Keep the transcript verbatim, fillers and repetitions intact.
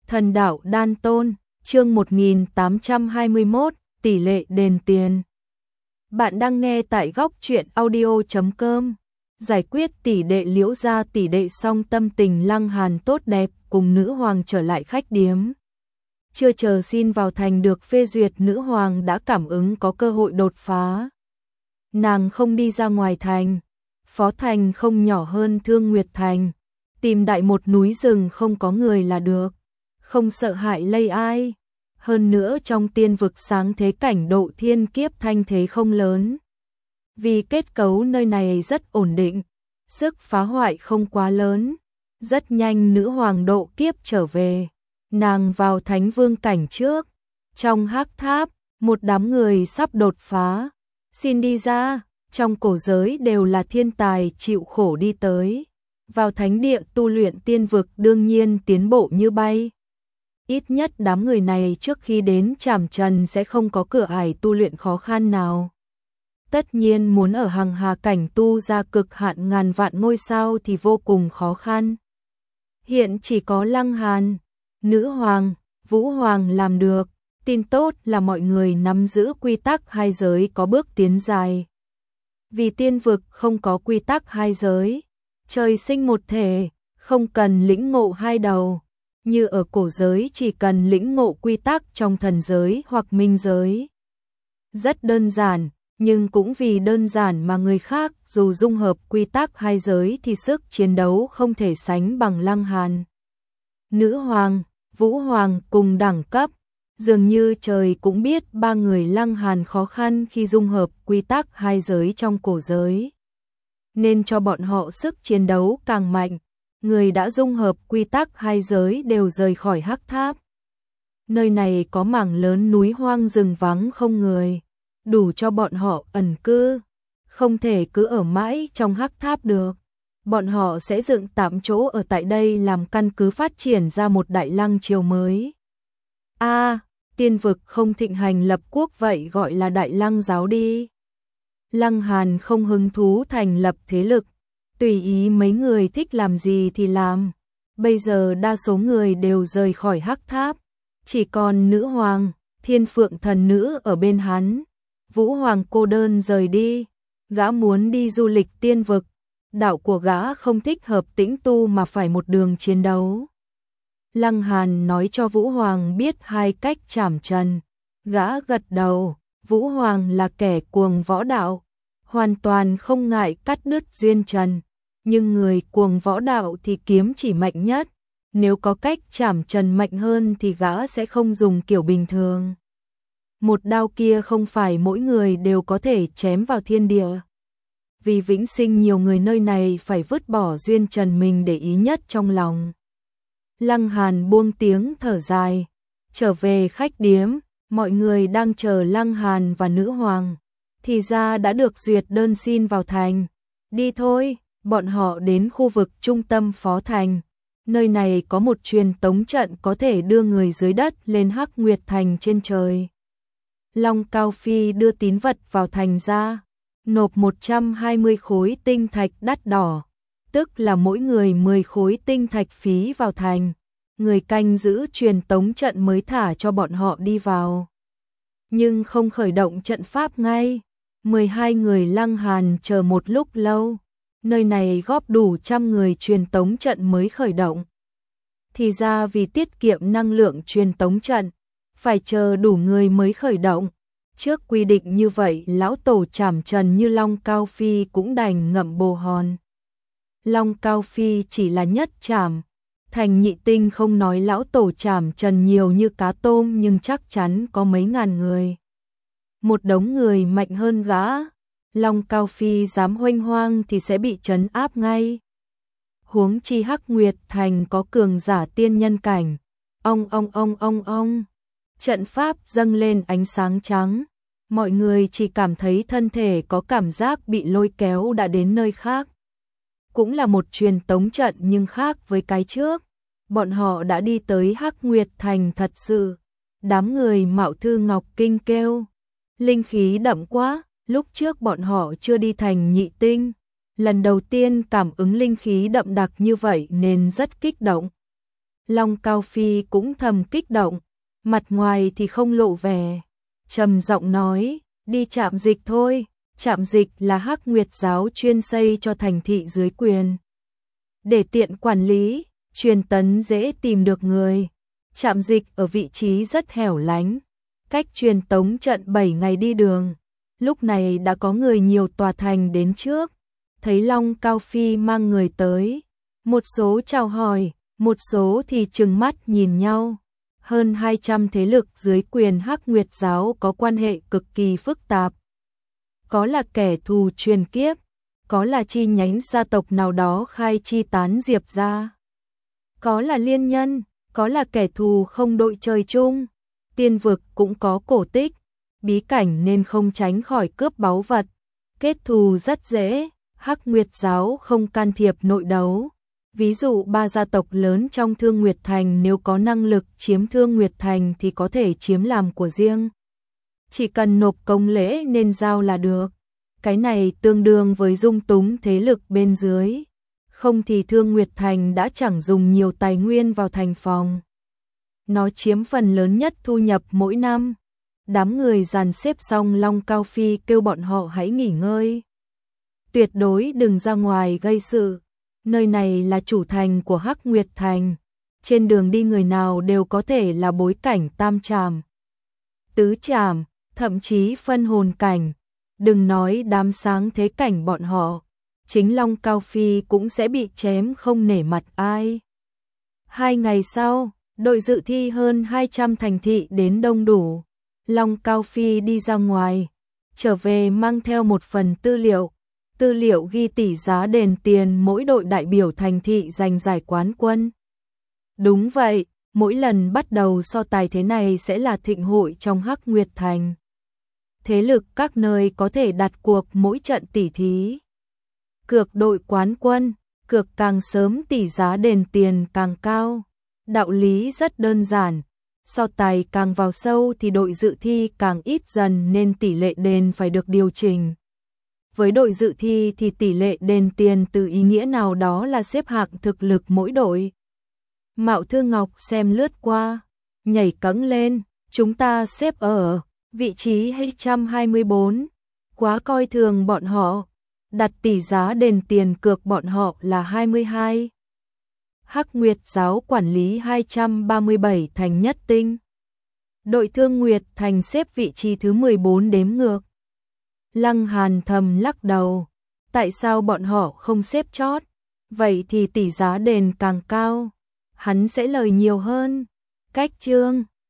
Thần đạo đan tôn, chương một nghìn tám trăm hai mươi mốt, tỷ lệ đền tiền. Bạn đang nghe tại góc truyện audio chấm com. Giải quyết tỷ đệ Liễu gia tỷ đệ xong, tâm tình Lăng Hàn tốt đẹp, cùng nữ hoàng trở lại khách điếm. Chưa chờ xin vào thành được phê duyệt, nữ hoàng đã cảm ứng có cơ hội đột phá. Nàng không đi ra ngoài thành, phó thành không nhỏ hơn Thương Nguyệt thành, tìm đại một núi rừng không có người là được, không sợ hại lây ai. Hơn nữa trong tiên vực sáng thế cảnh độ thiên kiếp thanh thế không lớn. Vì kết cấu nơi này rất ổn định, sức phá hoại không quá lớn. Rất nhanh nữ hoàng độ kiếp trở về, nàng vào thánh vương cảnh trước. Trong hắc tháp, một đám người sắp đột phá, xin đi ra, trong cổ giới đều là thiên tài chịu khổ đi tới. Vào thánh địa tu luyện tiên vực đương nhiên tiến bộ như bay. Ít nhất đám người này trước khi đến Trảm Trần sẽ không có cửa ải tu luyện khó khăn nào. Tất nhiên muốn ở hằng hà cảnh tu ra cực hạn ngàn vạn ngôi sao thì vô cùng khó khăn. Hiện chỉ có Lăng Hàn, nữ hoàng, Vũ Hoàng làm được. Tin tốt là mọi người nắm giữ quy tắc hai giới có bước tiến dài. Vì tiên vực không có quy tắc hai giới, trời sinh một thể, không cần lĩnh ngộ hai đầu. Như ở cổ giới chỉ cần lĩnh ngộ quy tắc trong thần giới hoặc minh giới. Rất đơn giản, nhưng cũng vì đơn giản mà người khác dù dung hợp quy tắc hai giới thì sức chiến đấu không thể sánh bằng Lăng Hàn. Nữ hoàng, Vũ Hoàng cùng đẳng cấp, dường như trời cũng biết ba người Lăng Hàn khó khăn khi dung hợp quy tắc hai giới trong cổ giới, nên cho bọn họ sức chiến đấu càng mạnh. Người đã dung hợp quy tắc hai giới đều rời khỏi hắc tháp. Nơi này có mảng lớn núi hoang rừng vắng không người, đủ cho bọn họ ẩn cư. Không thể cứ ở mãi trong hắc tháp được. Bọn họ sẽ dựng tạm chỗ ở tại đây làm căn cứ phát triển ra một đại lăng triều mới. A, à, tiên vực không thịnh hành lập quốc vậy gọi là đại lăng giáo đi. Lăng Hàn không hứng thú thành lập thế lực, tùy ý mấy người thích làm gì thì làm. Bây giờ đa số người đều rời khỏi hắc tháp, chỉ còn nữ hoàng, thiên phượng thần nữ ở bên hắn. Vũ Hoàng cô đơn rời đi, gã muốn đi du lịch tiên vực. Đạo của gã không thích hợp tĩnh tu mà phải một đường chiến đấu. Lăng Hàn nói cho Vũ Hoàng biết hai cách Trảm Trần. Gã gật đầu, Vũ Hoàng là kẻ cuồng võ đạo, hoàn toàn không ngại cắt đứt duyên trần. Nhưng người cuồng võ đạo thì kiếm chỉ mạnh nhất. Nếu có cách Trảm Trần mạnh hơn thì gã sẽ không dùng kiểu bình thường. Một đao kia không phải mỗi người đều có thể chém vào thiên địa. Vì vĩnh sinh nhiều người nơi này phải vứt bỏ duyên trần mình để ý nhất trong lòng. Lăng Hàn buông tiếng thở dài, trở về khách điếm, mọi người đang chờ Lăng Hàn và nữ hoàng. Thì ra đã được duyệt đơn xin vào thành. Đi thôi. Bọn họ đến khu vực trung tâm phó thành. Nơi này có một truyền tống trận có thể đưa người dưới đất lên Hắc Nguyệt thành trên trời. Long Cao Phi đưa tín vật vào thành ra, nộp một trăm hai mươi khối tinh thạch đắt đỏ, tức là mỗi người mười khối tinh thạch phí vào thành. Người canh giữ truyền tống trận mới thả cho bọn họ đi vào. Nhưng không khởi động trận pháp ngay. mười hai người Lăng Hàn chờ một lúc lâu. Nơi này góp đủ trăm người truyền tống trận mới khởi động. Thì ra vì tiết kiệm năng lượng truyền tống trận, phải chờ đủ người mới khởi động. Trước quy định như vậy, lão tổ Trảm Trần như Long Cao Phi cũng đành ngậm bồ hòn. Long Cao Phi chỉ là nhất trảm, thành nhị tinh không nói lão tổ Trảm Trần nhiều như cá tôm nhưng chắc chắn có mấy ngàn người. Một đống người mạnh hơn gã. Long Cao Phi dám huênh hoang thì sẽ bị trấn áp ngay. Huống chi Hắc Nguyệt thành có cường giả tiên nhân cảnh. Ong ong ong ong ong. Trận pháp dâng lên ánh sáng trắng. Mọi người chỉ cảm thấy thân thể có cảm giác bị lôi kéo đã đến nơi khác. Cũng là một truyền tống trận nhưng khác với cái trước. Bọn họ đã đi tới Hắc Nguyệt thành thật sự. Đám người Mạo Thư Ngọc Kinh kêu. Linh khí đậm quá. Lúc trước bọn họ chưa đi thành nhị tinh, lần đầu tiên cảm ứng linh khí đậm đặc như vậy nên rất kích động. Long Cao Phi cũng thầm kích động, mặt ngoài thì không lộ vẻ, trầm giọng nói, đi trạm dịch thôi, trạm dịch là Hắc Nguyệt giáo chuyên xây cho thành thị dưới quyền. Để tiện quản lý, truyền tấn dễ tìm được người. Trạm dịch ở vị trí rất hẻo lánh, cách truyền tống trận bảy ngày đi đường. Lúc này đã có người nhiều tòa thành đến trước, thấy Long Cao Phi mang người tới, một số chào hỏi, một số thì trừng mắt nhìn nhau. Hơn hai trăm thế lực dưới quyền Hắc Nguyệt giáo có quan hệ cực kỳ phức tạp. Có là kẻ thù truyền kiếp, có là chi nhánh gia tộc nào đó khai chi tán diệp ra, có là liên nhân, có là kẻ thù không đội trời chung. Tiên vực cũng có cổ tích, bí cảnh nên không tránh khỏi cướp báu vật, kết thù rất dễ. Hắc Nguyệt giáo không can thiệp nội đấu. Ví dụ ba gia tộc lớn trong Thương Nguyệt Thành nếu có năng lực chiếm Thương Nguyệt Thành thì có thể chiếm làm của riêng. Chỉ cần nộp công lễ nên giao là được. Cái này tương đương với dung túng thế lực bên dưới. Không thì Thương Nguyệt Thành đã chẳng dùng nhiều tài nguyên vào thành phòng. Nó chiếm phần lớn nhất thu nhập mỗi năm. Đám người dàn xếp xong, Long Cao Phi kêu bọn họ hãy nghỉ ngơi. Tuyệt đối đừng ra ngoài gây sự. Nơi này là chủ thành của Hắc Nguyệt Thành. Trên đường đi người nào đều có thể là bối cảnh tam trảm, tứ trảm, thậm chí phân hồn cảnh. Đừng nói đám sáng thế cảnh bọn họ, chính Long Cao Phi cũng sẽ bị chém không nể mặt ai. Hai ngày sau, đội dự thi hơn hai trăm thành thị đến đông đủ. Long Cao Phi đi ra ngoài, trở về mang theo một phần tư liệu. Tư liệu ghi tỷ giá đền tiền mỗi đội đại biểu thành thị giành giải quán quân. Đúng vậy, mỗi lần bắt đầu so tài thế này sẽ là thịnh hội trong Hắc Nguyệt Thành. Thế lực các nơi có thể đặt cuộc mỗi trận tỉ thí. Cược đội quán quân, cược càng sớm tỷ giá đền tiền càng cao. Đạo lý rất đơn giản, so tài càng vào sâu thì đội dự thi càng ít dần nên tỷ lệ đền phải được điều chỉnh. Với đội dự thi thì tỷ lệ đền tiền từ ý nghĩa nào đó là xếp hạng thực lực mỗi đội. Mạo Thư Ngọc xem lướt qua, nhảy cẫng lên, chúng ta xếp ở vị trí hai trăm hai mươi bốn, quá coi thường bọn họ, đặt tỷ giá đền tiền cược bọn họ là hai mươi hai. Hắc Nguyệt giáo quản lý hai trăm ba mươi bảy thành nhất tinh. Đội Thương Nguyệt Thành xếp vị trí thứ mười bốn đếm ngược. Lăng Hàn thầm lắc đầu, tại sao bọn họ không xếp chót? Vậy thì tỷ giá đền càng cao, hắn sẽ lời nhiều hơn. Cách chương